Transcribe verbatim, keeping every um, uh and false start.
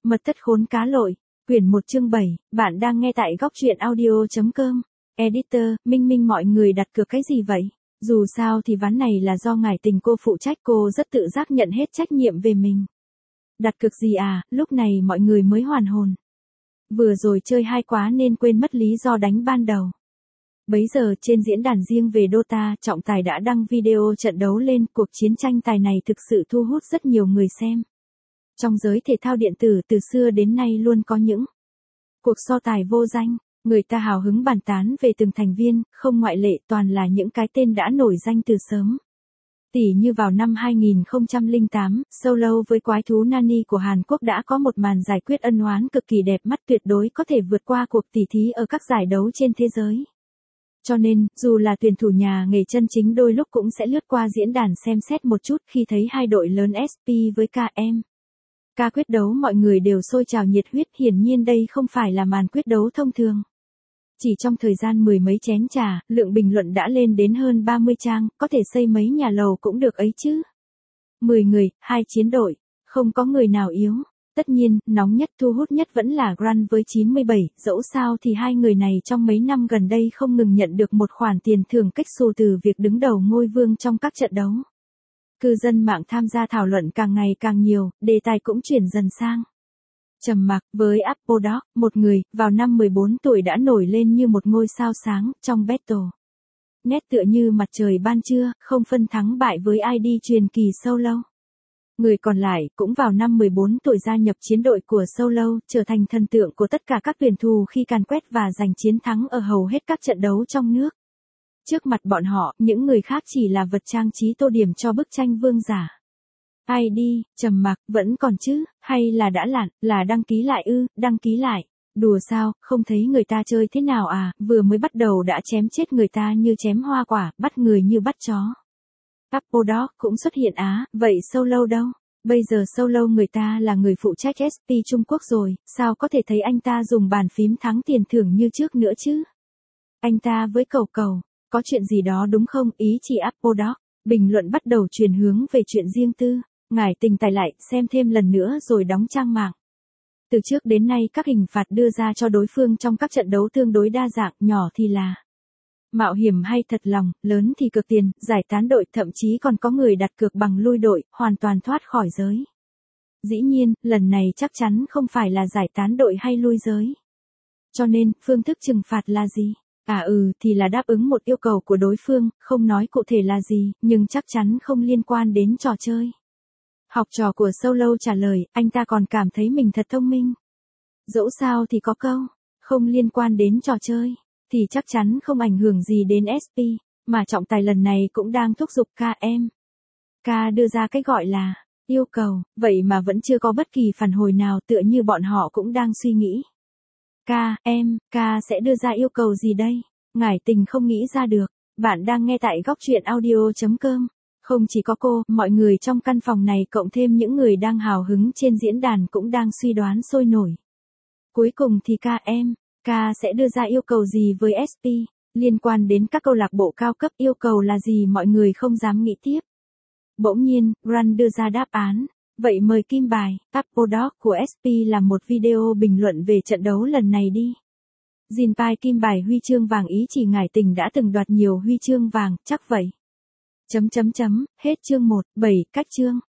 Mật thất khốn cá lội, quyển một chương bảy, bạn đang nghe tại góc truyện audio chấm com. Editor, Minh Minh mọi người đặt cược cái gì vậy? Dù sao thì ván này là do ngải tình cô phụ trách, cô rất tự giác nhận hết trách nhiệm về mình. Đặt cược gì à, lúc này mọi người mới hoàn hồn. Vừa rồi chơi hay quá nên quên mất lý do đánh ban đầu. Bấy giờ trên diễn đàn riêng về Dota, trọng tài đã đăng video trận đấu lên, cuộc chiến tranh tài này thực sự thu hút rất nhiều người xem. Trong giới thể thao điện tử từ xưa đến nay luôn có những cuộc so tài vô danh, người ta hào hứng bàn tán về từng thành viên, không ngoại lệ toàn là những cái tên đã nổi danh từ sớm. Tỉ như vào năm hai nghìn không trăm lẻ tám, Solo với quái thú Nani của Hàn Quốc đã có một màn giải quyết ân oán cực kỳ đẹp mắt, tuyệt đối có thể vượt qua cuộc tỉ thí ở các giải đấu trên thế giới. Cho nên, dù là tuyển thủ nhà nghề chân chính đôi lúc cũng sẽ lướt qua diễn đàn xem xét một chút khi thấy hai đội lớn ét pê với ca em. Ca quyết đấu mọi người đều sôi trào nhiệt huyết, hiển nhiên đây không phải là màn quyết đấu thông thường. Chỉ trong thời gian mười mấy chén trà, lượng bình luận đã lên đến hơn ba mươi trang, có thể xây mấy nhà lầu cũng được ấy chứ. mười người, hai chiến đội, không có người nào yếu. Tất nhiên, nóng nhất thu hút nhất vẫn là Grant với chín mươi bảy, dẫu sao thì hai người này trong mấy năm gần đây không ngừng nhận được một khoản tiền thưởng cách xù từ việc đứng đầu ngôi vương trong các trận đấu. Cư dân mạng tham gia thảo luận càng ngày càng nhiều, đề tài cũng chuyển dần sang trầm mặc. Với Apodog, một người, vào năm mười bốn tuổi đã nổi lên như một ngôi sao sáng, trong Battle Net tựa như mặt trời ban trưa, không phân thắng bại với i đê truyền kỳ Solo. Người còn lại, cũng vào năm mười bốn tuổi gia nhập chiến đội của Solo, trở thành thần tượng của tất cả các tuyển thủ khi càn quét và giành chiến thắng ở hầu hết các trận đấu trong nước. Trước mặt bọn họ, những người khác chỉ là vật trang trí tô điểm cho bức tranh vương giả. i đê, trầm mặc, vẫn còn chứ, hay là đã lặn, là đăng ký lại ư, đăng ký lại. Đùa sao, không thấy người ta chơi thế nào à, vừa mới bắt đầu đã chém chết người ta như chém hoa quả, bắt người như bắt chó. Apodog cũng xuất hiện á, vậy Solo đâu? Bây giờ Solo người ta là người phụ trách ét pê Trung Quốc rồi, sao có thể thấy anh ta dùng bàn phím thắng tiền thưởng như trước nữa chứ? Anh ta với cầu cầu, có chuyện gì đó đúng không? Ý chỉ Apodog. Bình luận bắt đầu chuyển hướng về chuyện riêng tư, ngải tình tải lại, xem thêm lần nữa rồi đóng trang mạng. Từ trước đến nay các hình phạt đưa ra cho đối phương trong các trận đấu tương đối đa dạng, nhỏ thì là mạo hiểm hay thật lòng, lớn thì cược tiền, giải tán đội, thậm chí còn có người đặt cược bằng lui đội, hoàn toàn thoát khỏi giới. Dĩ nhiên, lần này chắc chắn không phải là giải tán đội hay lui giới. Cho nên, phương thức trừng phạt là gì? À ừ, thì là đáp ứng một yêu cầu của đối phương, không nói cụ thể là gì, nhưng chắc chắn không liên quan đến trò chơi. Học trò của Solo trả lời, anh ta còn cảm thấy mình thật thông minh. Dẫu sao thì có câu, không liên quan đến trò chơi, thì chắc chắn không ảnh hưởng gì đến ét pê, mà trọng tài lần này cũng đang thúc giục ca em. Ca đưa ra cái gọi là yêu cầu, vậy mà vẫn chưa có bất kỳ phản hồi nào, tựa như bọn họ cũng đang suy nghĩ. Ca, em, ca sẽ đưa ra yêu cầu gì đây? Ngải tình không nghĩ ra được. Bạn đang nghe tại góc truyện audio chấm com. Không chỉ có cô, mọi người trong căn phòng này cộng thêm những người đang hào hứng trên diễn đàn cũng đang suy đoán sôi nổi. Cuối cùng thì ca em, ca sẽ đưa ra yêu cầu gì với ét pê? Liên quan đến các câu lạc bộ cao cấp, yêu cầu là gì mọi người không dám nghĩ tiếp. Bỗng nhiên, Grant đưa ra đáp án. Vậy mời kim bài, Apodog của ét pê làm một video bình luận về trận đấu lần này đi. Jinpai kim bài huy chương vàng, ý chỉ ngải tình đã từng đoạt nhiều huy chương vàng, chắc vậy. Chấm chấm chấm, hết chương một, bảy, cách chương.